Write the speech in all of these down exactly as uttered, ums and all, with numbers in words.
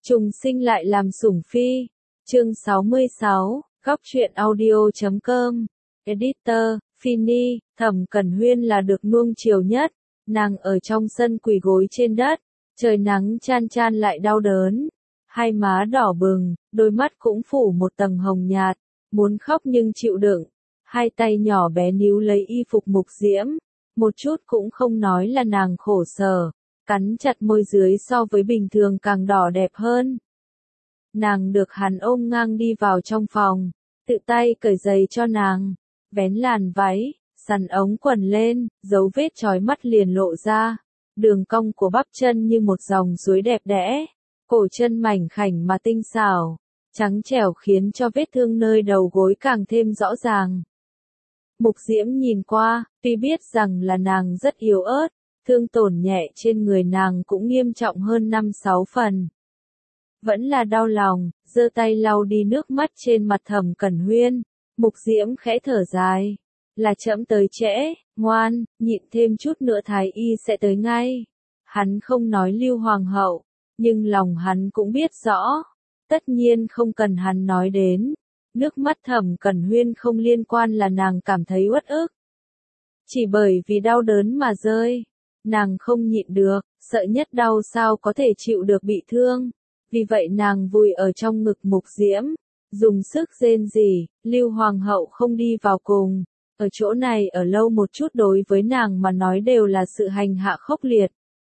Trùng sinh lại làm sủng phi. Chương sáu mươi sáu, góc truyện audio chấm com. Editor, Fini, Thẩm Cẩn Huyên là được nuông chiều nhất. Nàng ở trong sân quỳ gối trên đất, trời nắng chan chan lại đau đớn. Hai má đỏ bừng, đôi mắt cũng phủ một tầng hồng nhạt, muốn khóc nhưng chịu đựng. Hai tay nhỏ bé níu lấy y phục Mục Diễm, một chút cũng không nói là nàng khổ sở, cắn chặt môi dưới so với bình thường càng đỏ đẹp hơn. Nàng được hắn ôm ngang đi vào trong phòng, tự tay cởi giày cho nàng, vén làn váy, sắn ống quần lên, dấu vết chói mắt liền lộ ra. Đường cong của bắp chân như một dòng suối đẹp đẽ, cổ chân mảnh khảnh mà tinh xảo, trắng trẻo khiến cho vết thương nơi đầu gối càng thêm rõ ràng. Mục Diễm nhìn qua, tuy biết rằng là nàng rất yếu ớt, thương tổn nhẹ trên người nàng cũng nghiêm trọng hơn năm sáu phần. Vẫn là đau lòng, giơ tay lau đi nước mắt trên mặt Thẩm Cẩn Huyên. Mục Diễm khẽ thở dài, là trẫm tới trễ, ngoan, nhịn thêm chút nữa thái y sẽ tới ngay. Hắn không nói Lưu Hoàng hậu, nhưng lòng hắn cũng biết rõ, tất nhiên không cần hắn nói đến. Nước mắt Thẩm Cẩn Huyên không liên quan là nàng cảm thấy uất ức. Chỉ bởi vì đau đớn mà rơi, nàng không nhịn được, sợ nhất đau sao có thể chịu được bị thương. Vì vậy nàng vùi ở trong ngực Mục Diễm, dùng sức rên rỉ. Lưu Hoàng hậu không đi vào cùng, ở chỗ này ở lâu một chút đối với nàng mà nói đều là sự hành hạ khốc liệt.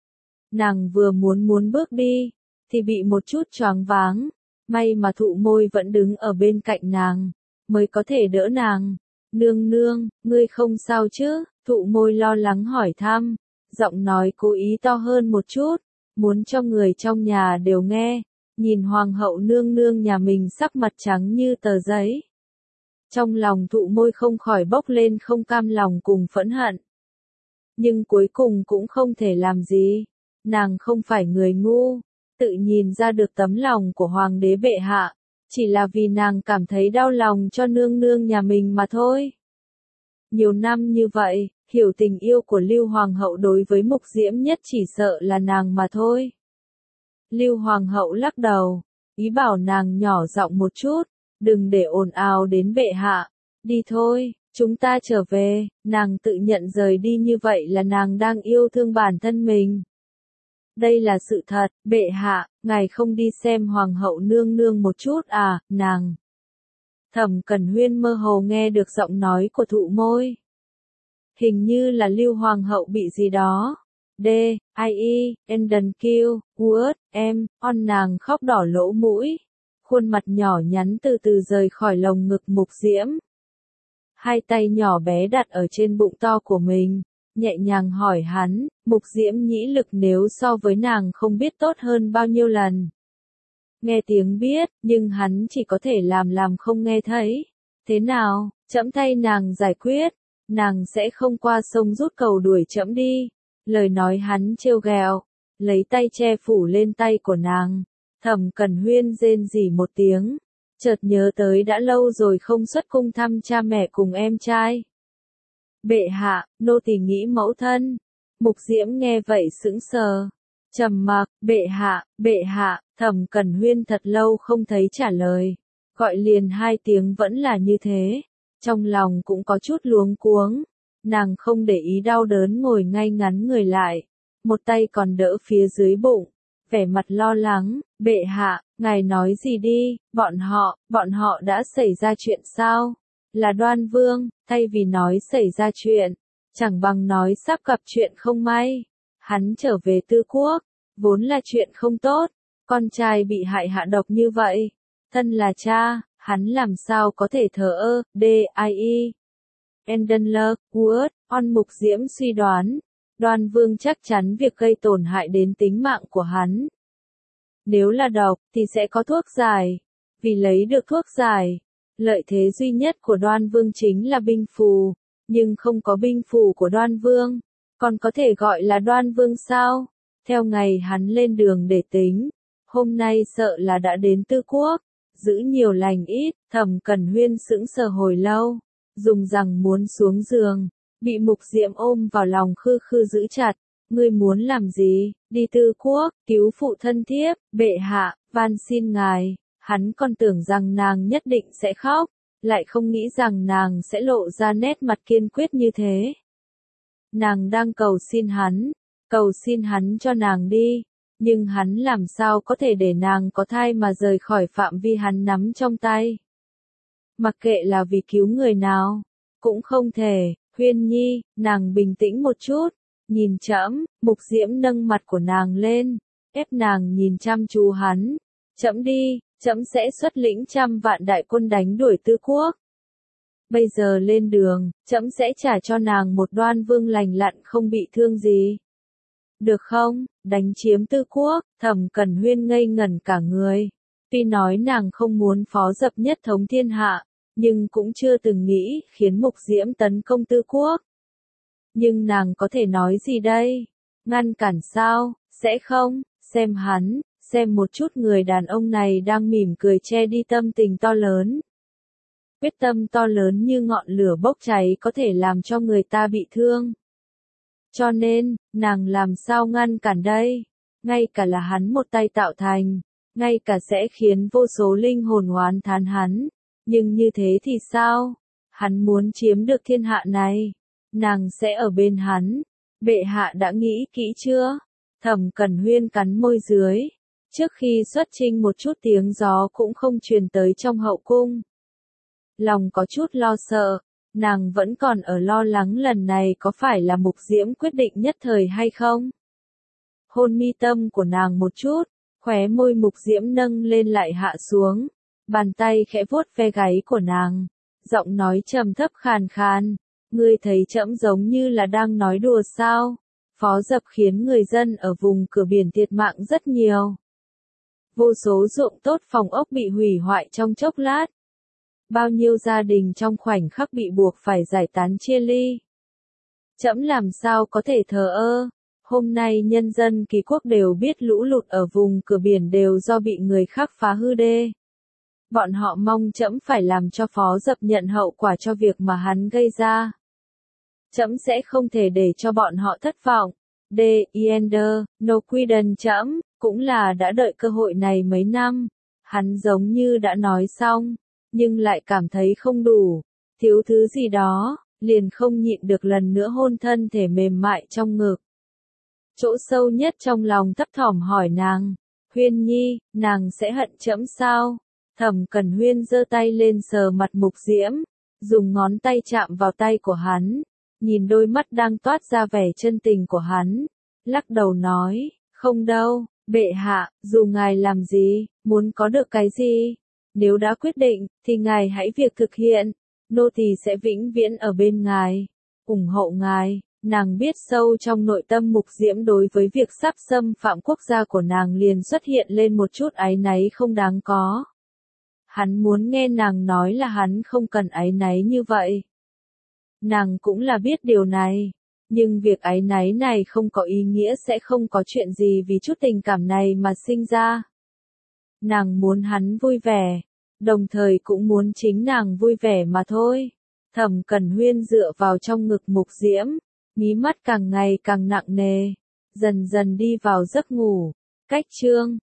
Nàng vừa muốn muốn bước đi, thì bị một chút choáng váng, may mà Thụ Môi vẫn đứng ở bên cạnh nàng, mới có thể đỡ nàng. Nương nương, ngươi không sao chứ? Thụ Môi lo lắng hỏi thăm, giọng nói cố ý to hơn một chút, muốn cho người trong nhà đều nghe. Nhìn Hoàng hậu nương nương nhà mình sắc mặt trắng như tờ giấy. Trong lòng Thụ Môi không khỏi bốc lên không cam lòng cùng phẫn hận. Nhưng cuối cùng cũng không thể làm gì. Nàng không phải người ngu, tự nhìn ra được tấm lòng của Hoàng đế bệ hạ, chỉ là vì nàng cảm thấy đau lòng cho nương nương nhà mình mà thôi. Nhiều năm như vậy, hiểu tình yêu của Lưu Hoàng hậu đối với Mục Diễm nhất chỉ sợ là nàng mà thôi. Lưu Hoàng hậu lắc đầu, ý bảo nàng nhỏ giọng một chút, đừng để ồn ào đến bệ hạ. Đi thôi, chúng ta trở về. Nàng tự nhận rời đi như vậy là nàng đang yêu thương bản thân mình. Đây là sự thật, bệ hạ, ngài không đi xem Hoàng hậu nương nương một chút à, nàng. Thẩm Cẩn Huyên mơ hồ nghe được giọng nói của Thụ Môi. Hình như là Lưu Hoàng hậu bị gì đó. D, I E, Enden Kill, Wood, em, on nàng khóc đỏ lỗ mũi. Khuôn mặt nhỏ nhắn từ từ rời khỏi lồng ngực Mục Diễm. Hai tay nhỏ bé đặt ở trên bụng to của mình, nhẹ nhàng hỏi hắn. Mục Diễm nhĩ lực nếu so với nàng không biết tốt hơn bao nhiêu lần. Nghe tiếng biết, nhưng hắn chỉ có thể làm làm không nghe thấy. Thế nào, trẫm thay nàng giải quyết, nàng sẽ không qua sông rút cầu đuổi trẫm đi. Lời nói hắn trêu ghẹo, lấy tay che phủ lên tay của nàng. Thẩm Cẩn Huyên rên rỉ một tiếng, chợt nhớ tới đã lâu rồi không xuất cung thăm cha mẹ cùng em trai. Bệ hạ, nô tỳ nghĩ mẫu thân. Mục Diễm nghe vậy sững sờ, trầm mặc. Bệ hạ, bệ hạ. Thẩm Cẩn Huyên thật lâu không thấy trả lời, gọi liền hai tiếng vẫn là như thế. Trong lòng cũng có chút luống cuống. Nàng không để ý đau đớn ngồi ngay ngắn người lại, một tay còn đỡ phía dưới bụng, vẻ mặt lo lắng. Bệ hạ, ngài nói gì đi, bọn họ, bọn họ đã xảy ra chuyện sao? Là Đoan Vương, thay vì nói xảy ra chuyện, chẳng bằng nói sắp gặp chuyện không may. Hắn trở về Tư Quốc, vốn là chuyện không tốt, con trai bị hại hạ độc như vậy. Thân là cha, hắn làm sao có thể thờ ơ. D, I E. Endenler, Wood, on. Mục Diễm suy đoán, Đoan Vương chắc chắn việc gây tổn hại đến tính mạng của hắn. Nếu là độc, thì sẽ có thuốc giải. Vì lấy được thuốc giải, lợi thế duy nhất của Đoan Vương chính là binh phù, nhưng không có binh phù của Đoan Vương, còn có thể gọi là Đoan Vương sao? Theo ngày hắn lên đường để tính, hôm nay sợ là đã đến Tư Quốc, giữ nhiều lành ít. Thẩm Cẩn Huyên sững sờ hồi lâu, dùng rằng muốn xuống giường, bị Mục Diễm ôm vào lòng khư khư giữ chặt. Ngươi muốn làm gì? Đi Tư Quốc, cứu phụ thân thiếp. Bệ hạ, van xin ngài, hắn còn tưởng rằng nàng nhất định sẽ khóc, lại không nghĩ rằng nàng sẽ lộ ra nét mặt kiên quyết như thế. Nàng đang cầu xin hắn, cầu xin hắn cho nàng đi, nhưng hắn làm sao có thể để nàng có thai mà rời khỏi phạm vi hắn nắm trong tay. Mặc kệ là vì cứu người nào, cũng không thể. Huyên Nhi, nàng bình tĩnh một chút, nhìn trẫm. Mục Diễm nâng mặt của nàng lên, ép nàng nhìn chăm chú hắn. Trẫm đi, trẫm sẽ xuất lĩnh trăm vạn đại quân đánh đuổi Tư Quốc. Bây giờ lên đường, trẫm sẽ trả cho nàng một Đoan Vương lành lặn không bị thương gì. Được không? Đánh chiếm Tư Quốc, Thẩm Cẩn Huyên ngây ngẩn cả người. Tuy nói nàng không muốn phó dập nhất thống thiên hạ, nhưng cũng chưa từng nghĩ khiến Mục Diễm tấn công Tư Quốc. Nhưng nàng có thể nói gì đây? Ngăn cản sao? Sẽ không? Xem hắn, xem một chút người đàn ông này đang mỉm cười che đi tâm tình to lớn. Quyết tâm to lớn như ngọn lửa bốc cháy có thể làm cho người ta bị thương. Cho nên, nàng làm sao ngăn cản đây? Ngay cả là hắn một tay tạo thành, ngay cả sẽ khiến vô số linh hồn oán thán hắn. Nhưng như thế thì sao? Hắn muốn chiếm được thiên hạ này. Nàng sẽ ở bên hắn. Bệ hạ đã nghĩ kỹ chưa? Thẩm Cẩn Huyên cắn môi dưới. Trước khi xuất chinh một chút tiếng gió cũng không truyền tới trong hậu cung. Lòng có chút lo sợ. Nàng vẫn còn ở lo lắng lần này có phải là Mục Diễm quyết định nhất thời hay không? Hôn mi tâm của nàng một chút. Khóe môi Mục Diễm nâng lên lại hạ xuống. Bàn tay khẽ vuốt ve gáy của nàng, giọng nói trầm thấp khàn khàn, ngươi thấy trẫm giống như là đang nói đùa sao? Phó dập khiến người dân ở vùng cửa biển thiệt mạng rất nhiều. Vô số ruộng tốt phòng ốc bị hủy hoại trong chốc lát. Bao nhiêu gia đình trong khoảnh khắc bị buộc phải giải tán chia ly. Trẫm làm sao có thể thờ ơ? Hôm nay nhân dân Kỳ Quốc đều biết lũ lụt ở vùng cửa biển đều do bị người khác phá hư đê. Bọn họ mong trẫm phải làm cho phó dập nhận hậu quả cho việc mà hắn gây ra. Trẫm sẽ không thể để cho bọn họ thất vọng. D. Ender, No Quiden trẫm, cũng là đã đợi cơ hội này mấy năm. Hắn giống như đã nói xong, nhưng lại cảm thấy không đủ, thiếu thứ gì đó, liền không nhịn được lần nữa hôn thân thể mềm mại trong ngực. Chỗ sâu nhất trong lòng thấp thỏm hỏi nàng, Huyên Nhi, nàng sẽ hận trẫm sao? Thẩm Cẩn Huyên giơ tay lên sờ mặt Mục Diễm, dùng ngón tay chạm vào tay của hắn, nhìn đôi mắt đang toát ra vẻ chân tình của hắn, lắc đầu nói, không đâu, bệ hạ, dù ngài làm gì, muốn có được cái gì, nếu đã quyết định, thì ngài hãy việc thực hiện, nô tỳ sẽ vĩnh viễn ở bên ngài, ủng hộ ngài. Nàng biết sâu trong nội tâm Mục Diễm đối với việc sắp xâm phạm quốc gia của nàng liền xuất hiện lên một chút áy náy không đáng có. Hắn muốn nghe nàng nói là hắn không cần áy náy như vậy. Nàng cũng là biết điều này, nhưng việc áy náy này không có ý nghĩa sẽ không có chuyện gì vì chút tình cảm này mà sinh ra. Nàng muốn hắn vui vẻ, đồng thời cũng muốn chính nàng vui vẻ mà thôi. Thẩm Cẩn Huyên dựa vào trong ngực Mục Diễm, mí mắt càng ngày càng nặng nề, dần dần đi vào giấc ngủ. Cách chương